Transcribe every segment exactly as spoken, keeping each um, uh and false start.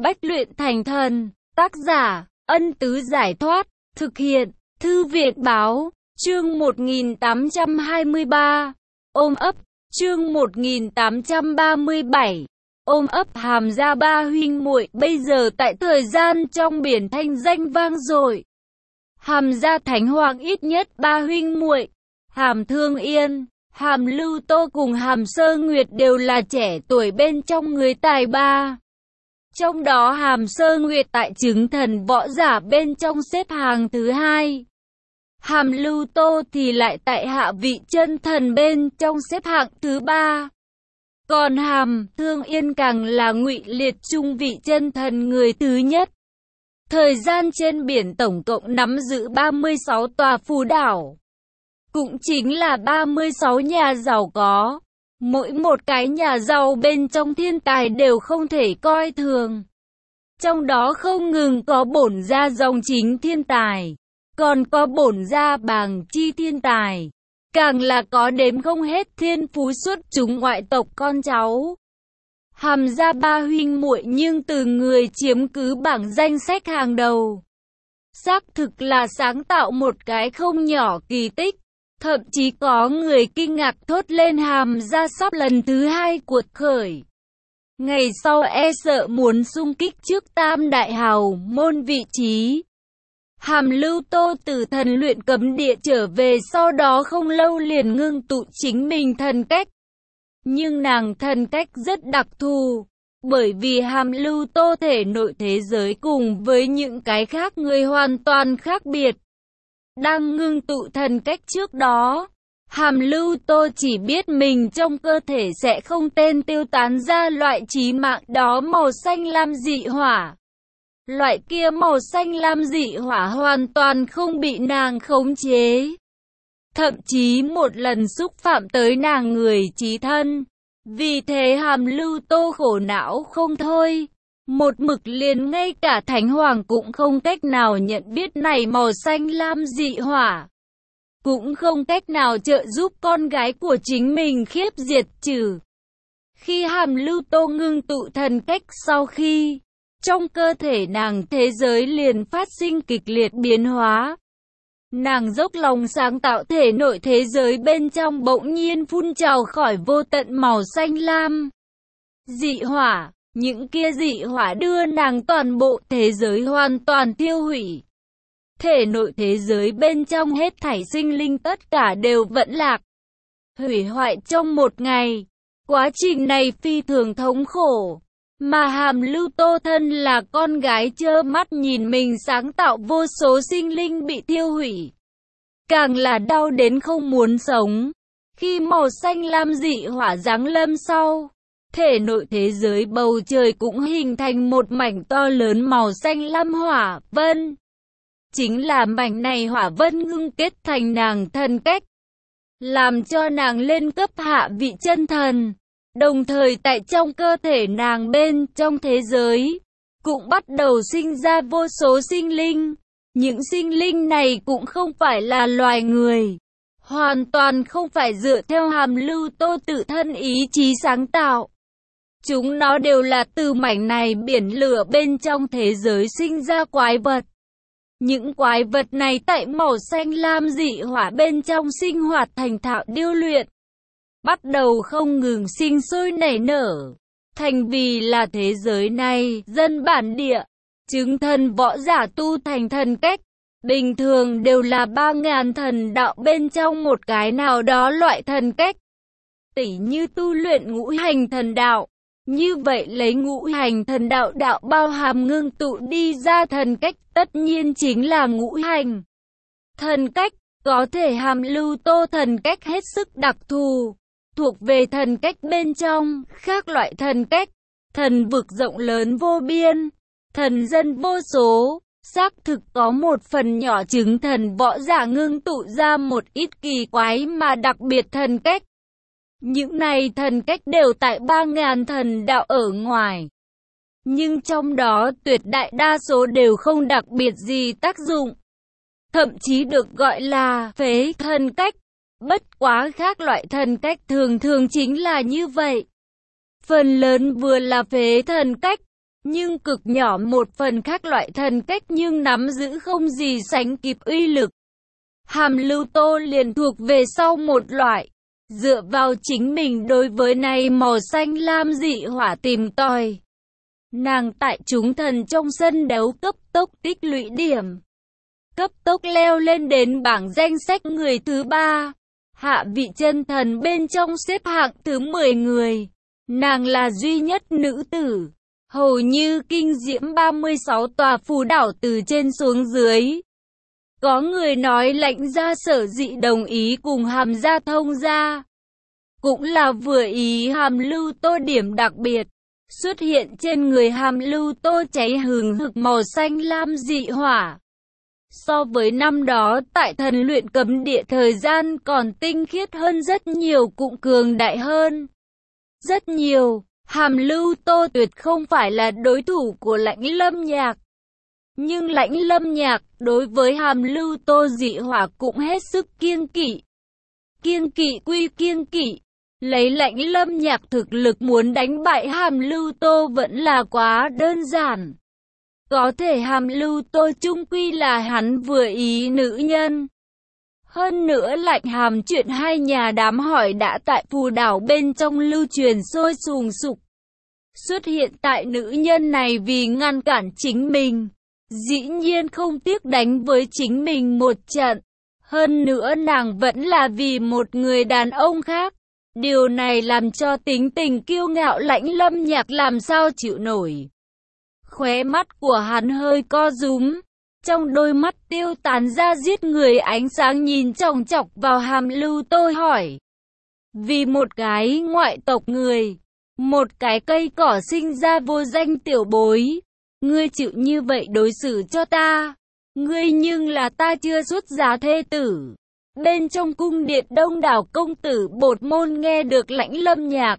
Bách luyện thành thần. Tác giả, Ân Tứ Giải Thoát. Thực hiện, Thư viện Báo. Chương một nghìn tám trăm hai mươi ba. Ôm ấp. Chương một nghìn tám trăm ba mươi bảy. Ôm ấp. Hàm gia ba huynh muội bây giờ tại thời gian trong biển thanh danh vang dội. Hàm gia Thánh Hoàng ít nhất ba huynh muội, Hàm Thương Yên, Hàm Lưu Tô cùng Hàm Sơ Nguyệt đều là trẻ tuổi bên trong người tài ba. Trong đó Hàm Sơ Nguyệt tại chứng thần võ giả bên trong xếp hàng thứ hai. Hàm Lưu Tô thì lại tại hạ vị chân thần bên trong xếp hạng thứ ba. Còn Hàm Thương Yên càng là ngụy liệt trung vị chân thần người thứ nhất. Thời gian trên biển tổng cộng nắm giữ ba mươi sáu tòa phù đảo. Cũng chính là ba mươi sáu nhà giàu có. Mỗi một cái nhà giàu bên trong thiên tài đều không thể coi thường. Trong đó không ngừng có bổn gia dòng chính thiên tài, còn có bổn gia bàng chi thiên tài, càng là có đếm không hết thiên phú xuất chúng ngoại tộc con cháu. Hàm gia ba huynh muội nhưng từ người chiếm cứ bảng danh sách hàng đầu. Xác thực là sáng tạo một cái không nhỏ kỳ tích. Thậm chí có người kinh ngạc thốt lên Hàm gia sắp lần thứ hai cuột khởi. Ngày sau e sợ muốn xung kích trước tam đại hào môn vị trí. Hàm Lưu Tô từ thần luyện cấm địa trở về sau đó không lâu liền ngưng tụ chính mình thần cách. Nhưng nàng thần cách rất đặc thù, bởi vì Hàm Lưu Tô thể nội thế giới cùng với những cái khác người hoàn toàn khác biệt. Đang ngưng tụ thần cách trước đó, Hàm Lưu Tô chỉ biết mình trong cơ thể sẽ không tên tiêu tán ra loại chí mạng đó màu xanh lam dị hỏa. Loại kia màu xanh lam dị hỏa hoàn toàn không bị nàng khống chế. Thậm chí một lần xúc phạm tới nàng người chí thân. Vì thế Hàm Lưu Tô khổ não không thôi. Một mực liền ngay cả Thánh Hoàng cũng không cách nào nhận biết này màu xanh lam dị hỏa. Cũng không cách nào trợ giúp con gái của chính mình khiếp diệt trừ. Khi Hàm Lưu Tô ngưng tụ thần cách sau khi, trong cơ thể nàng thế giới liền phát sinh kịch liệt biến hóa. Nàng dốc lòng sáng tạo thể nội thế giới bên trong bỗng nhiên phun trào khỏi vô tận màu xanh lam dị hỏa. Những kia dị hỏa đưa nàng toàn bộ thế giới hoàn toàn tiêu hủy. Thể nội thế giới bên trong hết thảy sinh linh tất cả đều vẫn lạc, hủy hoại trong một ngày. Quá trình này phi thường thống khổ, mà Hàm Lưu Tô thân là con gái trơ mắt nhìn mình sáng tạo vô số sinh linh bị tiêu hủy. Càng là đau đến không muốn sống. Khi màu xanh lam dị hỏa giáng lâm sau, thể nội thế giới bầu trời cũng hình thành một mảnh to lớn màu xanh lam hỏa vân. Chính là mảnh này hỏa vân ngưng kết thành nàng thần cách, làm cho nàng lên cấp hạ vị chân thần. Đồng thời tại trong cơ thể nàng bên trong thế giới, cũng bắt đầu sinh ra vô số sinh linh. Những sinh linh này cũng không phải là loài người, hoàn toàn không phải dựa theo Hàm Lưu Tô tự thân ý chí sáng tạo. Chúng nó đều là từ mảnh này biển lửa bên trong thế giới sinh ra quái vật. Những quái vật này tại màu xanh lam dị hỏa bên trong sinh hoạt thành thạo điêu luyện, bắt đầu không ngừng sinh sôi nảy nở, thành vì là thế giới này dân bản địa, chứng thần võ giả tu thành thần cách. Bình thường đều là ba ngàn thần đạo bên trong một cái nào đó loại thần cách. Tỉ như tu luyện ngũ hành thần đạo. Như vậy lấy ngũ hành thần đạo đạo bao hàm ngưng tụ đi ra thần cách tất nhiên chính là ngũ hành thần cách. Có thể Hàm Lưu Tô thần cách hết sức đặc thù, thuộc về thần cách bên trong, khác loại thần cách. Thần vực rộng lớn vô biên, thần dân vô số, xác thực có một phần nhỏ chứng thần võ giả ngưng tụ ra một ít kỳ quái mà đặc biệt thần cách. Những này thần cách đều tại ba ngàn thần đạo ở ngoài. Nhưng trong đó tuyệt đại đa số đều không đặc biệt gì tác dụng. Thậm chí được gọi là phế thần cách. Bất quá khác loại thần cách thường thường chính là như vậy. Phần lớn vừa là phế thần cách, nhưng cực nhỏ một phần khác loại thần cách nhưng nắm giữ không gì sánh kịp uy lực. Hàm Lưu Tô liền thuộc về sau một loại, dựa vào chính mình đối với này màu xanh lam dị hỏa tìm tòi. Nàng tại chúng thần trong sân đấu cấp tốc tích lũy điểm, cấp tốc leo lên đến bảng danh sách người thứ ba, hạ vị chân thần bên trong xếp hạng thứ mười người. Nàng là duy nhất nữ tử, hầu như kinh diễm ba mươi sáu tòa phù đảo từ trên xuống dưới. Có người nói Lãnh gia sở dĩ đồng ý cùng Hàm gia thông gia, cũng là vừa ý Hàm Lưu Tô điểm đặc biệt. Xuất hiện trên người Hàm Lưu Tô cháy hừng hực màu xanh lam dị hỏa. So với năm đó tại thần luyện cấm địa thời gian còn tinh khiết hơn rất nhiều, cũng cường đại hơn rất nhiều. Hàm Lưu Tô tuyệt không phải là đối thủ của Lãnh Lâm Nhạc. Nhưng Lãnh Lâm Nhạc đối với Hàm Lưu Tô dị hỏa cũng hết sức kiêng kỵ. Kiêng kỵ quy kiêng kỵ. Lấy Lãnh Lâm Nhạc thực lực muốn đánh bại Hàm Lưu Tô vẫn là quá đơn giản. Có thể Hàm Lưu Tô chung quy là hắn vừa ý nữ nhân. Hơn nữa Lạnh Hàm chuyện hai nhà đám hỏi đã tại phù đảo bên trong lưu truyền sôi sùng sục. Xuất hiện tại nữ nhân này vì ngăn cản chính mình, dĩ nhiên không tiếc đánh với chính mình một trận. Hơn nữa nàng vẫn là vì một người đàn ông khác. Điều này làm cho tính tình kiêu ngạo Lãnh Lâm Nhạc làm sao chịu nổi. Khóe mắt của hắn hơi co rúm, trong đôi mắt tiêu tán ra giết người ánh sáng nhìn chòng chọc vào Hàm Lưu Tô hỏi. Vì một cái ngoại tộc người, một cái cây cỏ sinh ra vô danh tiểu bối, ngươi chịu như vậy đối xử cho ta, ngươi nhưng là ta chưa xuất giá thê tử. Bên trong cung điện đông đảo công tử bột môn nghe được Lãnh Lâm Nhạc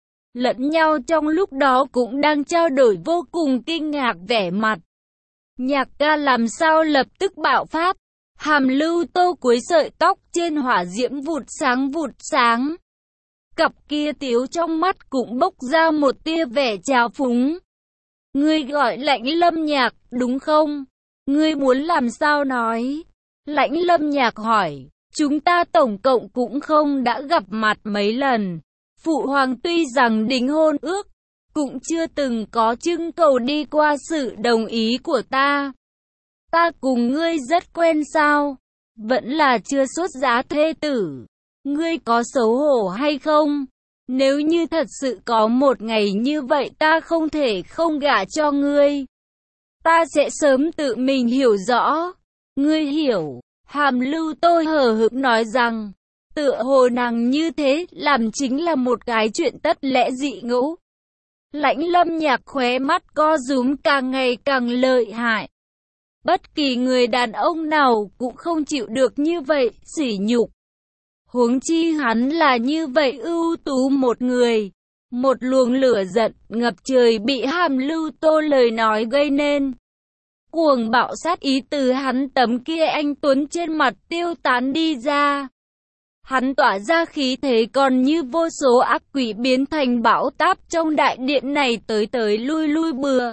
lẫn nhau trong lúc đó cũng đang trao đổi vô cùng kinh ngạc vẻ mặt. Nhạc ca làm sao lập tức bạo phát. Hàm Lưu Tô cuối sợi tóc trên hỏa diễm vụt sáng vụt sáng. Cặp kia tiếu trong mắt cũng bốc ra một tia vẻ trào phúng. Ngươi gọi Lãnh Lâm Nhạc đúng không? Ngươi muốn làm sao nói? Lãnh Lâm Nhạc hỏi. Chúng ta tổng cộng cũng không đã gặp mặt mấy lần. Phụ hoàng tuy rằng đính hôn ước, cũng chưa từng có trưng cầu đi qua sự đồng ý của ta. Ta cùng ngươi rất quen sao? Vẫn là chưa xuất giá thê tử. Ngươi có xấu hổ hay không? Nếu như thật sự có một ngày như vậy ta không thể không gả cho ngươi. Ta sẽ sớm tự mình hiểu rõ. Ngươi hiểu. Hàm Lưu Tô hờ hững nói rằng, tựa hồ nàng như thế làm chính là một cái chuyện tất lẽ dị ngẫu. Lãnh Lâm Nhạc khóe mắt co rúm càng ngày càng lợi hại. Bất kỳ người đàn ông nào cũng không chịu được như vậy, sỉ nhục. Huống chi hắn là như vậy ưu tú một người. Một luồng lửa giận ngập trời bị Hàm Lưu Tô lời nói gây nên. Cuồng bạo sát ý từ hắn tấm kia anh tuấn trên mặt tiêu tán đi ra. Hắn tỏa ra khí thế còn như vô số ác quỷ biến thành bão táp trong đại điện này tới tới lui lui bừa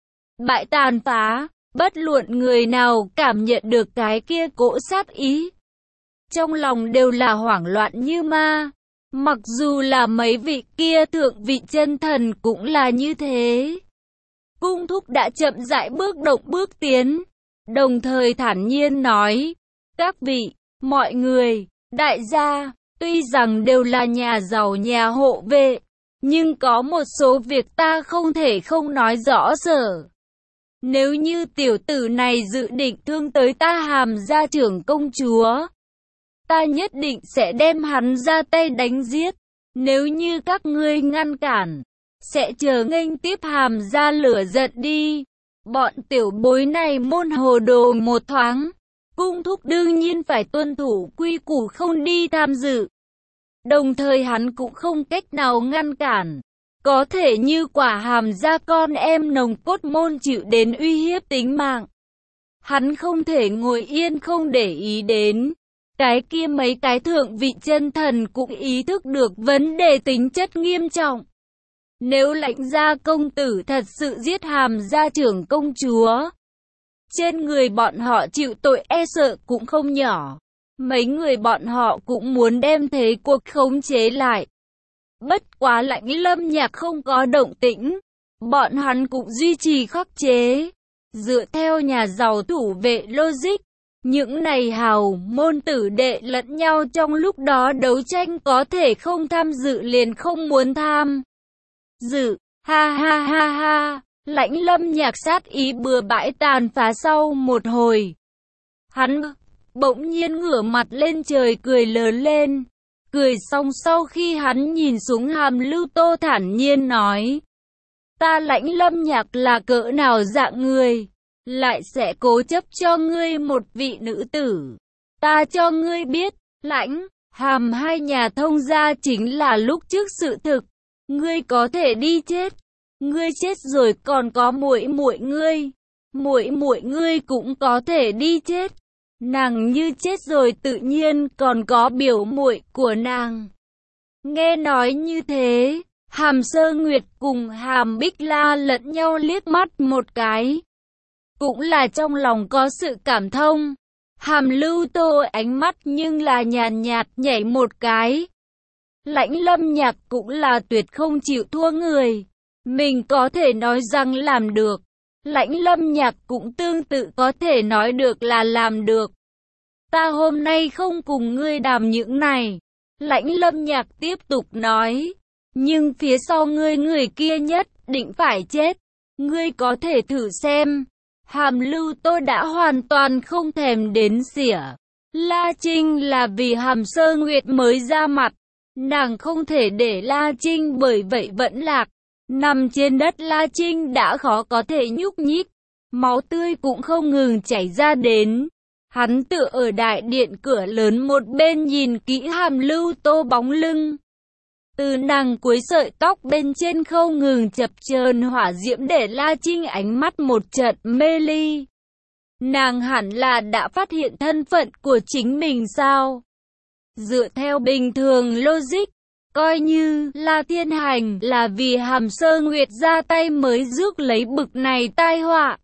bại tàn phá, bất luận người nào cảm nhận được cái kia cỗ sát ý. Trong lòng đều là hoảng loạn như ma, mặc dù là mấy vị kia thượng vị chân thần cũng là như thế. Cung thúc đã chậm rãi bước động bước tiến, đồng thời thản nhiên nói, các vị, mọi người, đại gia, tuy rằng đều là nhà giàu nhà hộ vệ, nhưng có một số việc ta không thể không nói rõ sở. Nếu như tiểu tử này dự định thương tới ta Hàm gia trưởng công chúa, ta nhất định sẽ đem hắn ra tay đánh giết. Nếu như các ngươi ngăn cản, sẽ chờ nghênh tiếp Hàm gia lửa giận đi. Bọn tiểu bối này môn hồ đồ một thoáng. Cung thúc đương nhiên phải tuân thủ quy củ không đi tham dự. Đồng thời hắn cũng không cách nào ngăn cản. Có thể như quả Hàm gia con em nồng cốt môn chịu đến uy hiếp tính mạng. Hắn không thể ngồi yên không để ý đến. Cái kia mấy cái thượng vị chân thần cũng ý thức được vấn đề tính chất nghiêm trọng. Nếu Lãnh gia công tử thật sự giết Hàm gia trưởng công chúa, trên người bọn họ chịu tội e sợ cũng không nhỏ. Mấy người bọn họ cũng muốn đem thế cuộc khống chế lại. Bất quá Lãnh Lâm Nhạc không có động tĩnh, bọn hắn cũng duy trì khắc chế. Dựa theo nhà giàu thủ vệ logic, những này hào môn tử đệ lẫn nhau trong lúc đó đấu tranh có thể không tham dự liền không muốn tham dự. Ha ha ha ha, Lãnh Lâm Nhạc sát ý bừa bãi tàn phá sau một hồi. Hắn bỗng nhiên ngửa mặt lên trời cười lớn lên. Cười xong sau khi hắn nhìn xuống Hàm Lưu Tô thản nhiên nói: ta Lãnh Lâm Nhạc là cỡ nào dạng người, lại sẽ cố chấp cho ngươi một vị nữ tử. Ta cho ngươi biết, Lãnh, Hàm hai nhà thông gia chính là lúc trước sự thực. Ngươi có thể đi chết. Ngươi chết rồi còn có muội muội ngươi. Muội muội ngươi cũng có thể đi chết. Nàng như chết rồi tự nhiên còn có biểu muội của nàng. Nghe nói như thế, Hàm Sơ Nguyệt cùng Hàm Bích La lẫn nhau liếc mắt một cái. Cũng là trong lòng có sự cảm thông. Hàm Lưu Tô ánh mắt nhưng là nhàn nhạt nhảy một cái. Lãnh Lâm Nhạc cũng là tuyệt không chịu thua người. Mình có thể nói rằng làm được. Lãnh Lâm Nhạc cũng tương tự có thể nói được là làm được. Ta hôm nay không cùng ngươi đàm những này. Lãnh Lâm Nhạc tiếp tục nói. Nhưng phía sau ngươi người kia nhất định phải chết. Ngươi có thể thử xem. Hàm Lưu Tô đã hoàn toàn không thèm đến xỉa. La Trinh là vì Hàm Sơ Nguyệt mới ra mặt. Nàng không thể để La Trinh bởi vậy vẫn lạc. Nằm trên đất La Trinh đã khó có thể nhúc nhích. Máu tươi cũng không ngừng chảy ra đến. Hắn tựa ở đại điện cửa lớn một bên nhìn kỹ Hàm Lưu Tô bóng lưng. Từ nàng cuối sợi tóc bên trên không ngừng chập chờn hỏa diễm để La Trinh ánh mắt một trận mê ly. Nàng hẳn là đã phát hiện thân phận của chính mình sao? Dựa theo bình thường logic, coi như La Thiên Hành là vì Hàm Sơ Nguyệt ra tay mới rước lấy bực này tai họa.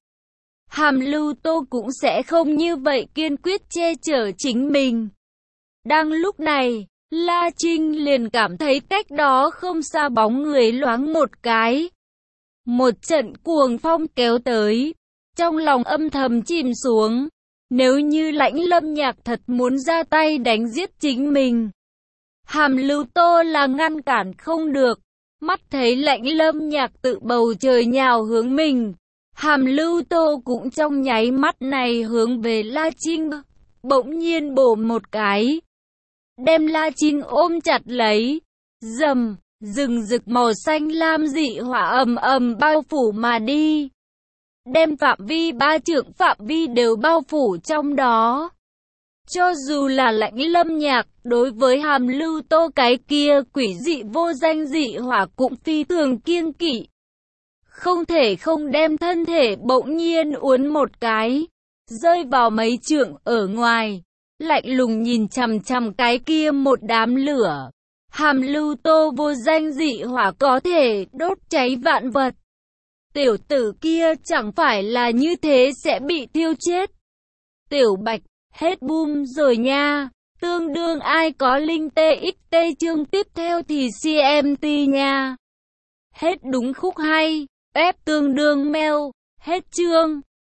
Hàm Lưu Tô cũng sẽ không như vậy kiên quyết che chở chính mình. Đang lúc này, La Trinh liền cảm thấy cách đó không xa bóng người loáng một cái. Một trận cuồng phong kéo tới, trong lòng âm thầm chìm xuống. Nếu như Lãnh Lâm Nhạc thật muốn ra tay đánh giết chính mình, Hàm Lưu Tô là ngăn cản không được. Mắt thấy Lãnh Lâm Nhạc tự bầu trời nhào hướng mình, Hàm Lưu Tô cũng trong nháy mắt này hướng về La Trinh, bỗng nhiên bổ một cái, đem La Trinh ôm chặt lấy. Rầm, rừng rực màu xanh lam dị hỏa ầm ầm bao phủ mà đi, đem phạm vi ba trượng phạm vi đều bao phủ trong đó. Cho dù là Lãnh Lâm Nhạc, đối với Hàm Lưu Tô cái kia quỷ dị vô danh dị hỏa cũng phi thường kiêng kỵ. Không thể không đem thân thể bỗng nhiên uốn một cái, rơi vào mấy trượng ở ngoài, lạnh lùng nhìn chằm chằm cái kia một đám lửa. Hàm Lưu Tô vô danh dị hỏa có thể đốt cháy vạn vật. Tiểu tử kia chẳng phải là như thế sẽ bị thiêu chết. Tiểu Bạch, hết boom rồi nha. Tương đương ai có link tê ích tê chương tiếp theo thì xê em tê nha. Hết đúng khúc hay. F tương đương mail. Hết chương.